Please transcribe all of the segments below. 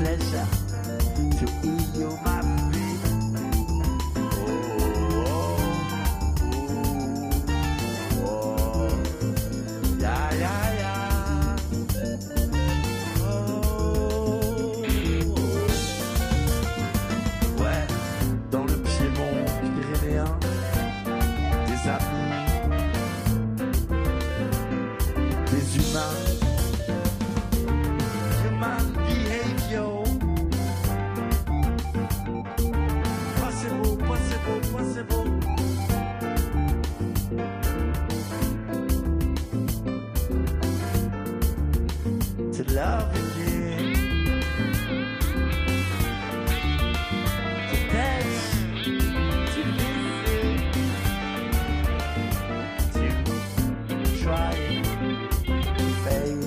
pleasure to eat you my feet. Oh, oh, oh, yeah, yeah, yeah. Oh, ouais, dans le Piémont pyrénéen, des amis, des humains. Human behavior. Possible, possible, possible. To love again. To touch. To listen. To try. Fail.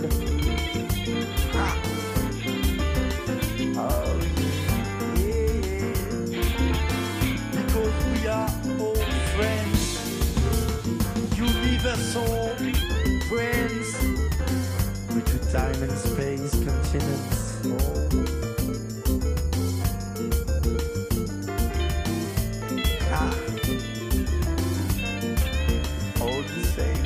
Oh yeah, because we are all friends, universal friends, with the time and space continents. Ah, all the same.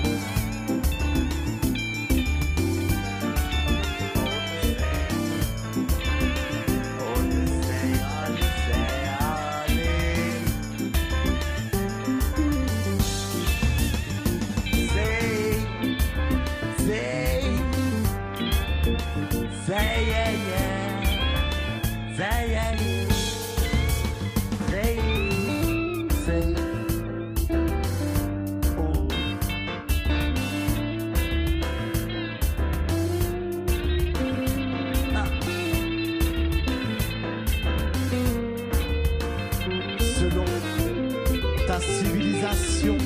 Selon ta civilisation,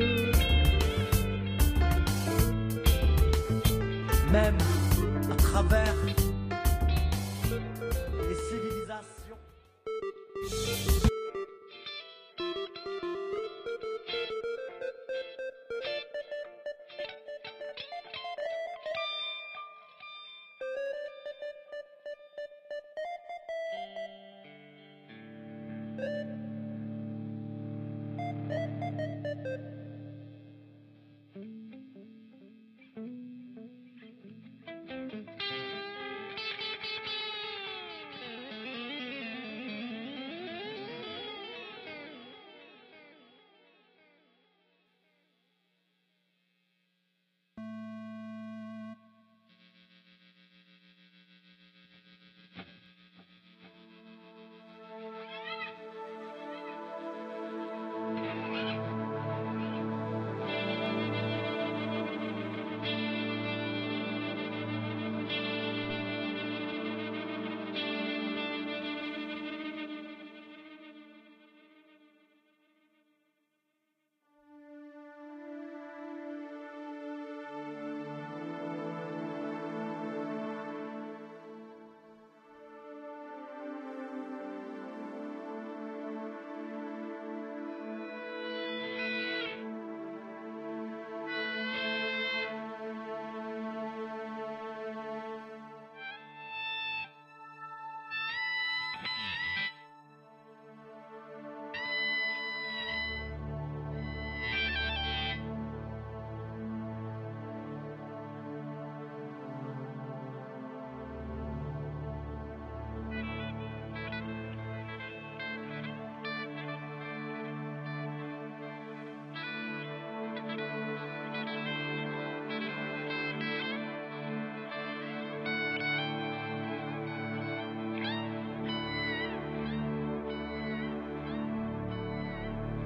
même à travers les civilisations.